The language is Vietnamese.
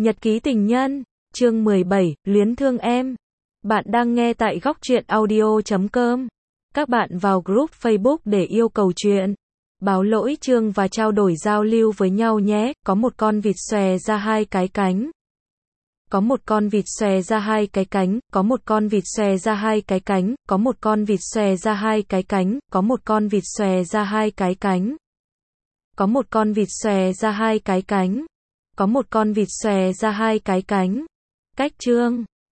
Nhật ký tình nhân, chương 17, luyến thương em. Bạn đang nghe tại góc truyện audio.com. Các bạn vào group Facebook để yêu cầu chuyện, báo lỗi chương và trao đổi giao lưu với nhau nhé. Có một con vịt xòe ra hai cái cánh. Có một con vịt xòe ra hai cái cánh, có một con vịt xòe ra hai cái cánh, có một con vịt xòe ra hai cái cánh, có một con vịt xòe ra hai cái cánh. Có một con vịt xòe ra hai cái cánh. Có một con vịt xòe ra hai cái cánh. Cách chương